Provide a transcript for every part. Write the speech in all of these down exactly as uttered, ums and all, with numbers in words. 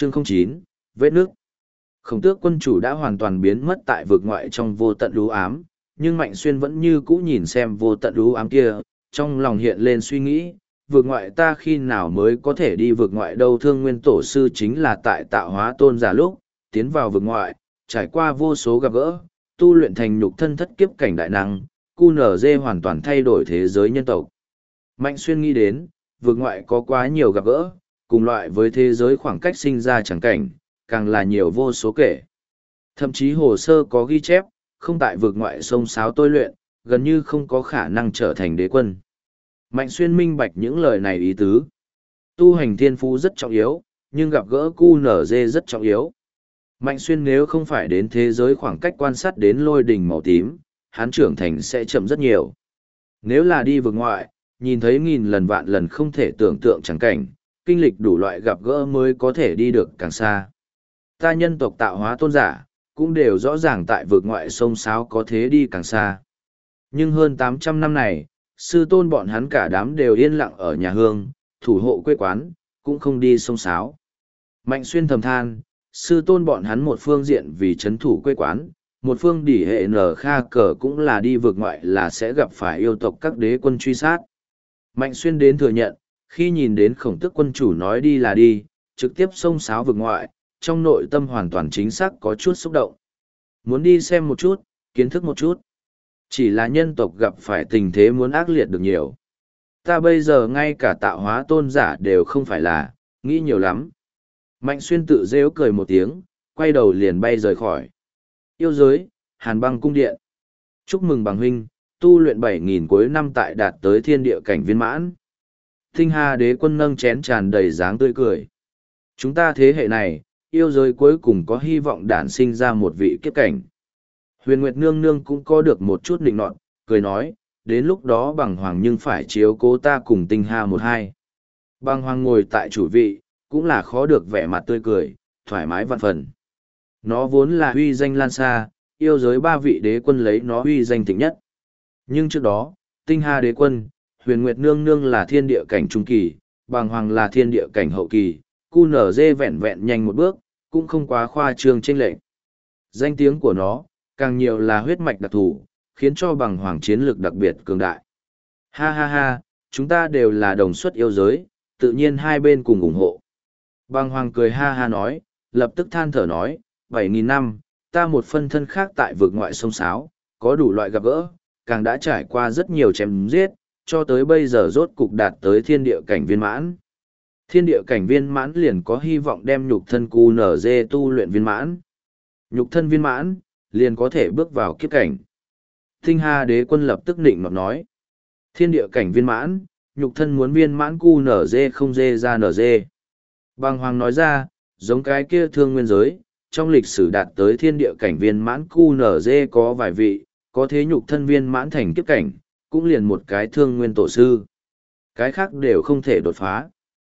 Chương không chín, vết nước. Khổng tước quân chủ đã hoàn toàn biến mất tại vực ngoại trong vô tận đú ám, nhưng Mạnh Xuyên vẫn như cũ nhìn xem vô tận đú ám kia, trong lòng hiện lên suy nghĩ, vực ngoại ta khi nào mới có thể đi vực ngoại đâu. Thương Nguyên Tổ Sư chính là tại tạo hóa tôn giả lúc, tiến vào vực ngoại, trải qua vô số gặp gỡ, tu luyện thành nhục thân thất kiếp cảnh đại năng, cu nở dê hoàn toàn thay đổi thế giới nhân tộc. Mạnh Xuyên nghĩ đến, vực ngoại có quá nhiều gặp gỡ, cùng loại với thế giới khoảng cách sinh ra chẳng cảnh, càng là nhiều vô số kể. Thậm chí hồ sơ có ghi chép, không tại vực ngoại sông sáo tôi luyện, gần như không có khả năng trở thành đế quân. Mạnh Xuyên minh bạch những lời này ý tứ. Tu hành thiên phú rất trọng yếu, nhưng gặp gỡ cu nở dê rất trọng yếu. Mạnh Xuyên nếu không phải đến thế giới khoảng cách quan sát đến lôi đỉnh màu tím, hắn trưởng thành sẽ chậm rất nhiều. Nếu là đi vực ngoại, nhìn thấy nghìn lần vạn lần không thể tưởng tượng chẳng cảnh, kinh lịch đủ loại gặp gỡ mới có thể đi được càng xa. Ta nhân tộc tạo hóa tôn giả, cũng đều rõ ràng tại vực ngoại sông sáo có thế đi càng xa. Nhưng hơn tám trăm năm này, sư tôn bọn hắn cả đám đều yên lặng ở nhà hương, thủ hộ quê quán, cũng không đi sông sáo. Mạnh Xuyên thầm than, sư tôn bọn hắn một phương diện vì chấn thủ quê quán, một phương đỉ hệ nở kha cờ cũng là đi vực ngoại là sẽ gặp phải yêu tộc các đế quân truy sát. Mạnh Xuyên đến thừa nhận, khi nhìn đến khổng tước quân chủ nói đi là đi, trực tiếp xông xáo vực ngoại, trong nội tâm hoàn toàn chính xác có chút xúc động. Muốn đi xem một chút, kiến thức một chút. Chỉ là nhân tộc gặp phải tình thế muốn ác liệt được nhiều. Ta bây giờ ngay cả tạo hóa tôn giả đều không phải là, nghĩ nhiều lắm. Mạnh Xuyên tự rêu cười một tiếng, quay đầu liền bay rời khỏi. Yêu giới, Hàn Băng cung điện. Chúc mừng bằng huynh, tu luyện bảy nghìn cuối năm tại đạt tới thiên địa cảnh viên mãn. Tinh Hà đế quân nâng chén tràn đầy dáng tươi cười. Chúng ta thế hệ này, yêu giới cuối cùng có hy vọng đản sinh ra một vị kiếp cảnh. Huyền Nguyệt Nương Nương cũng có được một chút nịnh nọt, cười nói, đến lúc đó bằng hoàng nhưng phải chiếu cố ta cùng Tinh Hà một hai. Bằng hoàng ngồi tại chủ vị, cũng là khó được vẻ mặt tươi cười, thoải mái vạn phần. Nó vốn là huy danh lan xa, yêu giới ba vị đế quân lấy nó huy danh thịnh nhất. Nhưng trước đó, Tinh Hà đế quân, Huyền Nguyệt Nương Nương là thiên địa cảnh trung kỳ, Bàng Hoàng là thiên địa cảnh hậu kỳ, cu nở dê vẹn vẹn nhanh một bước, cũng không quá khoa trương chênh lệch. Danh tiếng của nó, càng nhiều là huyết mạch đặc thù, khiến cho Bàng Hoàng chiến lược đặc biệt cường đại. Ha ha ha, chúng ta đều là đồng xuất yêu giới, tự nhiên hai bên cùng ủng hộ. Bàng Hoàng cười ha ha nói, lập tức than thở nói, bảy nghìn năm, ta một phân thân khác tại vực ngoại sông sáo, có đủ loại gặp gỡ, càng đã trải qua rất nhiều chém giết, cho tới bây giờ rốt cục đạt tới thiên địa cảnh viên mãn. Thiên địa cảnh viên mãn liền có hy vọng đem nhục thân cu nở dê tu luyện viên mãn. Nhục thân viên mãn, liền có thể bước vào kiếp cảnh. Tinh Hà đế quân lập tức định nọt nói. Thiên địa cảnh viên mãn, nhục thân muốn viên mãn cu nở dê không dê ra nở dê. Bàng Hoàng nói ra, giống cái kia thương nguyên giới, trong lịch sử đạt tới thiên địa cảnh viên mãn cu nở dê có vài vị, có thế nhục thân viên mãn thành kiếp cảnh, cũng liền một cái thương nguyên tổ sư. Cái khác đều không thể đột phá.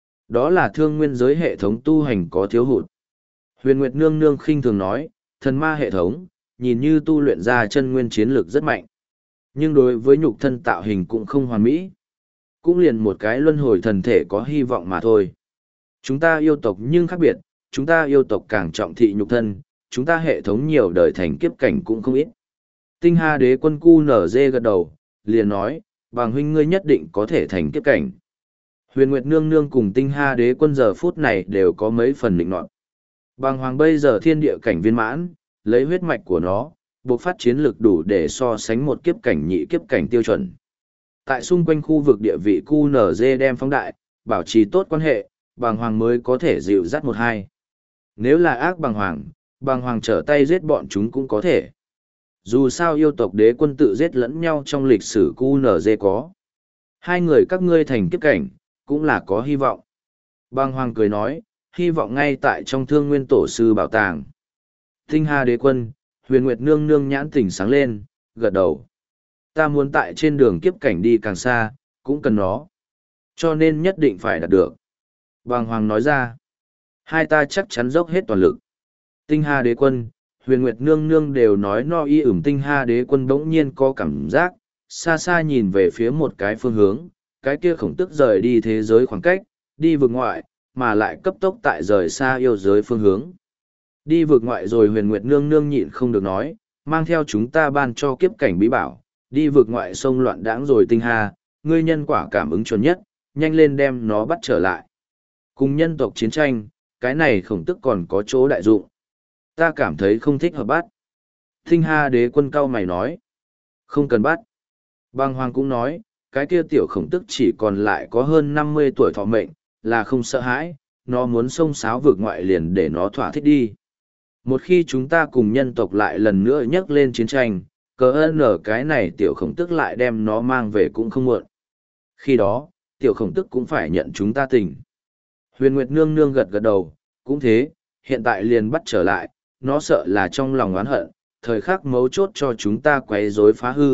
Đó là thương nguyên giới hệ thống tu hành có thiếu hụt. Huyền Nguyệt Nương Nương khinh thường nói, thần ma hệ thống, nhìn như tu luyện ra chân nguyên chiến lược rất mạnh. Nhưng đối với nhục thân tạo hình cũng không hoàn mỹ. Cũng liền một cái luân hồi thần thể có hy vọng mà thôi. Chúng ta yêu tộc nhưng khác biệt, chúng ta yêu tộc càng trọng thị nhục thân, chúng ta hệ thống nhiều đời thành kiếp cảnh cũng không ít. Tinh Hà đế quân cu nở dê gật đầu, liền nói, Bàng huynh ngươi nhất định có thể thành kiếp cảnh. Huyền Nguyệt Nương Nương cùng Tinh Hà đế quân giờ phút này đều có mấy phần định nọt. Bàng Hoàng bây giờ thiên địa cảnh viên mãn, lấy huyết mạch của nó, buộc phát chiến lực đủ để so sánh một kiếp cảnh nhị kiếp cảnh tiêu chuẩn. Tại xung quanh khu vực địa vị cu nở dê đem phóng đại, bảo trì tốt quan hệ, Bàng Hoàng mới có thể dịu dắt một hai. Nếu là ác Bàng Hoàng, Bàng Hoàng trở tay giết bọn chúng cũng có thể. Dù sao yêu tộc đế quân tự giết lẫn nhau trong lịch sử cu nở dê có. Hai người các ngươi thành kiếp cảnh, cũng là có hy vọng. Bàng Hoàng cười nói, hy vọng ngay tại trong thương nguyên tổ sư bảo tàng. Tinh Hà đế quân, Huyền Nguyệt Nương Nương nhãn tỉnh sáng lên, gật đầu. Ta muốn tại trên đường kiếp cảnh đi càng xa, cũng cần nó. Cho nên nhất định phải đạt được. Bàng Hoàng nói ra, hai ta chắc chắn dốc hết toàn lực. Tinh Hà đế quân, Huyền Nguyệt Nương Nương đều nói no y ửng. Tinh Hà đế quân bỗng nhiên có cảm giác, xa xa nhìn về phía một cái phương hướng, cái kia khổng tức rời đi thế giới khoảng cách, đi vực ngoại, mà lại cấp tốc tại rời xa yêu giới phương hướng. Đi vượt ngoại rồi Huyền Nguyệt Nương Nương nhịn không được nói, mang theo chúng ta ban cho kiếp cảnh bí bảo, đi vượt ngoại sông loạn đãng rồi Tinh Hà, ngươi nhân quả cảm ứng chuẩn nhất, nhanh lên đem nó bắt trở lại. Cùng nhân tộc chiến tranh, cái này khổng tức còn có chỗ đại dụng. Ta cảm thấy không thích hợp bắt. Tinh Hà đế quân cao mày nói, không cần bắt. Bàng Hoàng cũng nói, cái kia tiểu khổng tức chỉ còn lại có hơn năm mươi tuổi thọ mệnh, là không sợ hãi, nó muốn xông xáo vượt ngoại liền để nó thỏa thích đi. Một khi chúng ta cùng nhân tộc lại lần nữa nhắc lên chiến tranh, cờ ơn ở cái này tiểu khổng tức lại đem nó mang về cũng không muộn. Khi đó, tiểu khổng tức cũng phải nhận chúng ta tình. Huyền Nguyệt Nương Nương gật gật đầu, cũng thế, hiện tại liền bắt trở lại, nó sợ là trong lòng oán hận, thời khắc mấu chốt cho chúng ta quấy rối phá hư.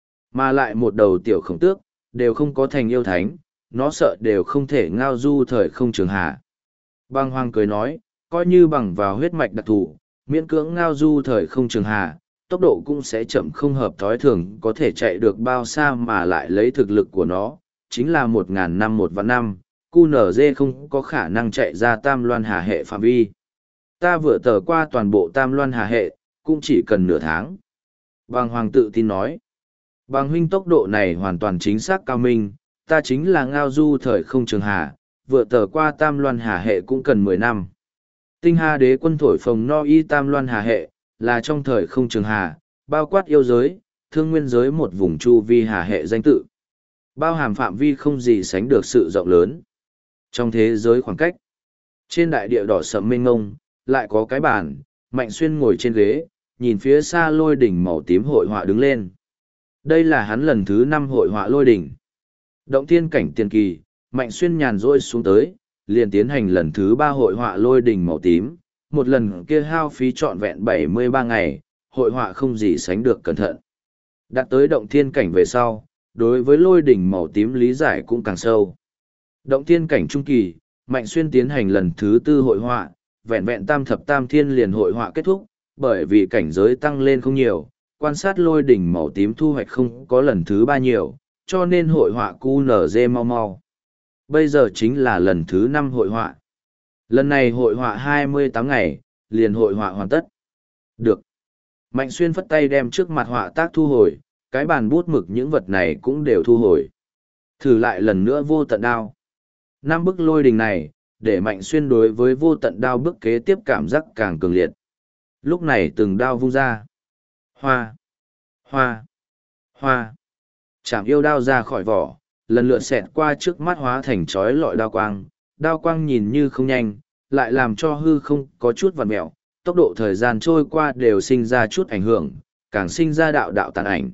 Mà lại một đầu tiểu khổng tước, đều không có thành yêu thánh, nó sợ đều không thể ngao du thời không trường hạ. Bàng Hoàng cười nói, coi như bằng vào huyết mạch đặc thù, miễn cưỡng ngao du thời không trường hạ, tốc độ cũng sẽ chậm không hợp thói thường có thể chạy được bao xa mà lại lấy thực lực của nó, chính là một ngàn năm một vạn năm, cu nở dê không có khả năng chạy ra tam loan hà hệ phạm vi. Ta vừa tờ qua toàn bộ tam loan hà hệ, cũng chỉ cần nửa tháng. Bàng Hoàng tự tin nói, Bàng huynh tốc độ này hoàn toàn chính xác cao minh, ta chính là ngao du thời không trường hà, vừa tờ qua tam loan hà hệ cũng cần mười năm. Tinh Hà đế quân thổi phồng no y tam loan hà hệ, là trong thời không trường hà, bao quát yêu giới, thương nguyên giới một vùng chu vi hà hệ danh tự. Bao hàm phạm vi không gì sánh được sự rộng lớn. Trong thế giới khoảng cách, trên đại địa đỏ sẫm mênh ngông, lại có cái bàn, Mạnh Xuyên ngồi trên ghế, nhìn phía xa lôi đỉnh màu tím hội họa đứng lên. Đây là hắn lần thứ năm hội họa lôi đỉnh. Động thiên cảnh tiền kỳ, Mạnh Xuyên nhàn rỗi xuống tới, liền tiến hành lần thứ ba hội họa lôi đỉnh màu tím, một lần kia hao phí trọn vẹn bảy mươi ba ngày, hội họa không gì sánh được cẩn thận. Đạt tới động thiên cảnh về sau, đối với lôi đỉnh màu tím lý giải cũng càng sâu. Động thiên cảnh trung kỳ, Mạnh Xuyên tiến hành lần thứ tư hội họa, vẹn vẹn tam thập tam thiên liền hội họa kết thúc, bởi vì cảnh giới tăng lên không nhiều, quan sát lôi đỉnh màu tím thu hoạch không có lần thứ ba nhiều, cho nên hội họa cu nở dê mau mau. Bây giờ chính là lần thứ năm hội họa. Lần này hội họa hai mươi tám ngày, liền hội họa hoàn tất. Được. Mạnh Xuyên phất tay đem trước mặt họa tác thu hồi, cái bàn bút mực những vật này cũng đều thu hồi. Thử lại lần nữa vô tận đao. Năm bức lôi đình này, để Mạnh Xuyên đối với vô tận đao bức kế tiếp cảm giác càng cường liệt. Lúc này từng đao vung ra. Hoa, hoa, hoa. Chạm yêu đao ra khỏi vỏ, lần lượt xẹt qua trước mắt hóa thành chói lọi đao quang. Đao quang nhìn như không nhanh, lại làm cho hư không có chút vằn mẹo, tốc độ thời gian trôi qua đều sinh ra chút ảnh hưởng, càng sinh ra đạo đạo tàn ảnh.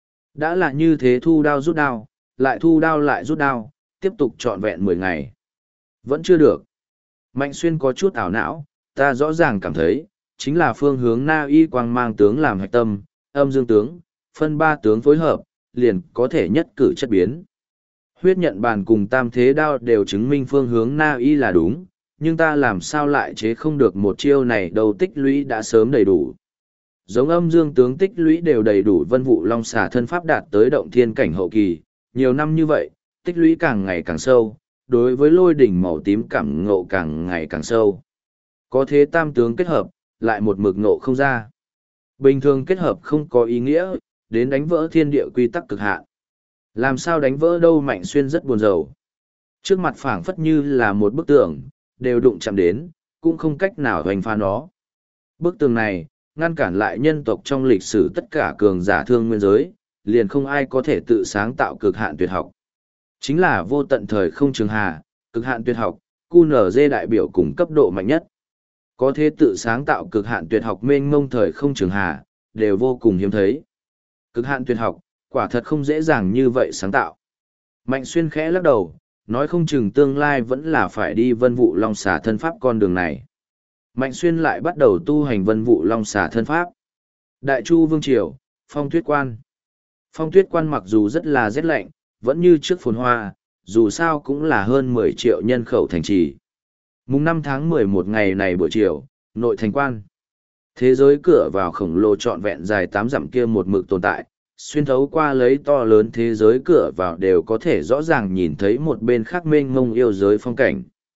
Đã là như thế thu đao rút đao, lại thu đao lại rút đao, tiếp tục trọn vẹn mười ngày. Vẫn chưa được. Mạnh Xuyên có chút ảo não, ta rõ ràng cảm thấy, chính là phương hướng Na Y quang mang tướng làm hạch tâm, âm dương tướng, phân ba tướng phối hợp, liền có thể nhất cử chất biến. Huyết nhận bàn cùng tam thế đao đều chứng minh phương hướng Na Y là đúng, nhưng ta làm sao lại chế không được một chiêu này đầu tích lũy đã sớm đầy đủ. Giống âm dương tướng tích lũy đều đầy đủ vân vụ long xà thân pháp đạt tới động thiên cảnh hậu kỳ, nhiều năm như vậy, tích lũy càng ngày càng sâu, đối với lôi đỉnh màu tím cảm ngộ càng ngày càng sâu. Có thế tam tướng kết hợp, lại một mực ngộ không ra. Bình thường kết hợp không có ý nghĩa, đến đánh vỡ thiên địa quy tắc cực hạn. Làm sao đánh vỡ đâu Mạnh Xuyên rất buồn rầu. Trước mặt phảng phất như là một bức tường, đều đụng chạm đến, cũng không cách nào hoành phá nó. Bức tường này, ngăn cản lại nhân tộc trong lịch sử tất cả cường giả thương nguyên giới, liền không ai có thể tự sáng tạo cực hạn tuyệt học. Chính là vô tận thời không trường hà, cực hạn tuyệt học, cu nở dê đại biểu cùng cấp độ mạnh nhất. Có thể tự sáng tạo cực hạn tuyệt học mênh mông thời không trường hà, đều vô cùng hiếm thấy. Cực hạn tuyệt học, quả thật không dễ dàng như vậy sáng tạo. Mạnh Xuyên khẽ lắc đầu, nói không chừng tương lai vẫn là phải đi vân vụ long xà thân pháp con đường này. Mạnh Xuyên lại bắt đầu tu hành vân vụ long xà thân pháp. Đại Chu Vương Triều, Phong Tuyết Quan. Phong Tuyết Quan mặc dù rất là rét lạnh, vẫn như trước phồn hoa, dù sao cũng là hơn mười triệu nhân khẩu thành trì. Mùng năm tháng mười một ngày này buổi chiều, nội thành quan. Thế giới cửa vào khổng lồ trọn vẹn dài tám dặm kia một mực tồn tại, xuyên thấu qua lấy to lớn thế giới cửa vào đều có thể rõ ràng nhìn thấy một bên khác mênh mông yêu giới phong cảnh.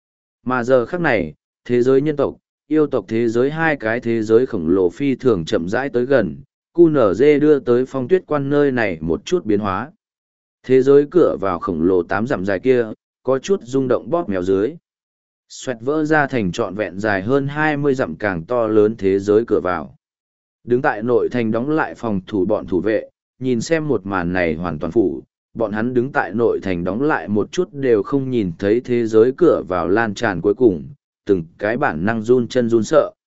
Mà giờ khắc này, thế giới nhân tộc, yêu tộc thế giới hai cái thế giới khổng lồ phi thường chậm rãi tới gần, cu nở dê đưa tới phong tuyết quan nơi này một chút biến hóa. Thế giới cửa vào khổng lồ tám dặm dài kia, có chút rung động bóp mèo dưới. Xoẹt vỡ ra thành trọn vẹn dài hơn hai mươi dặm càng to lớn thế giới cửa vào. Đứng tại nội thành đóng lại phòng thủ bọn thủ vệ, nhìn xem một màn này hoàn toàn phủ, bọn hắn đứng tại nội thành đóng lại một chút đều không nhìn thấy thế giới cửa vào lan tràn cuối cùng, từng cái bản năng run chân run sợ.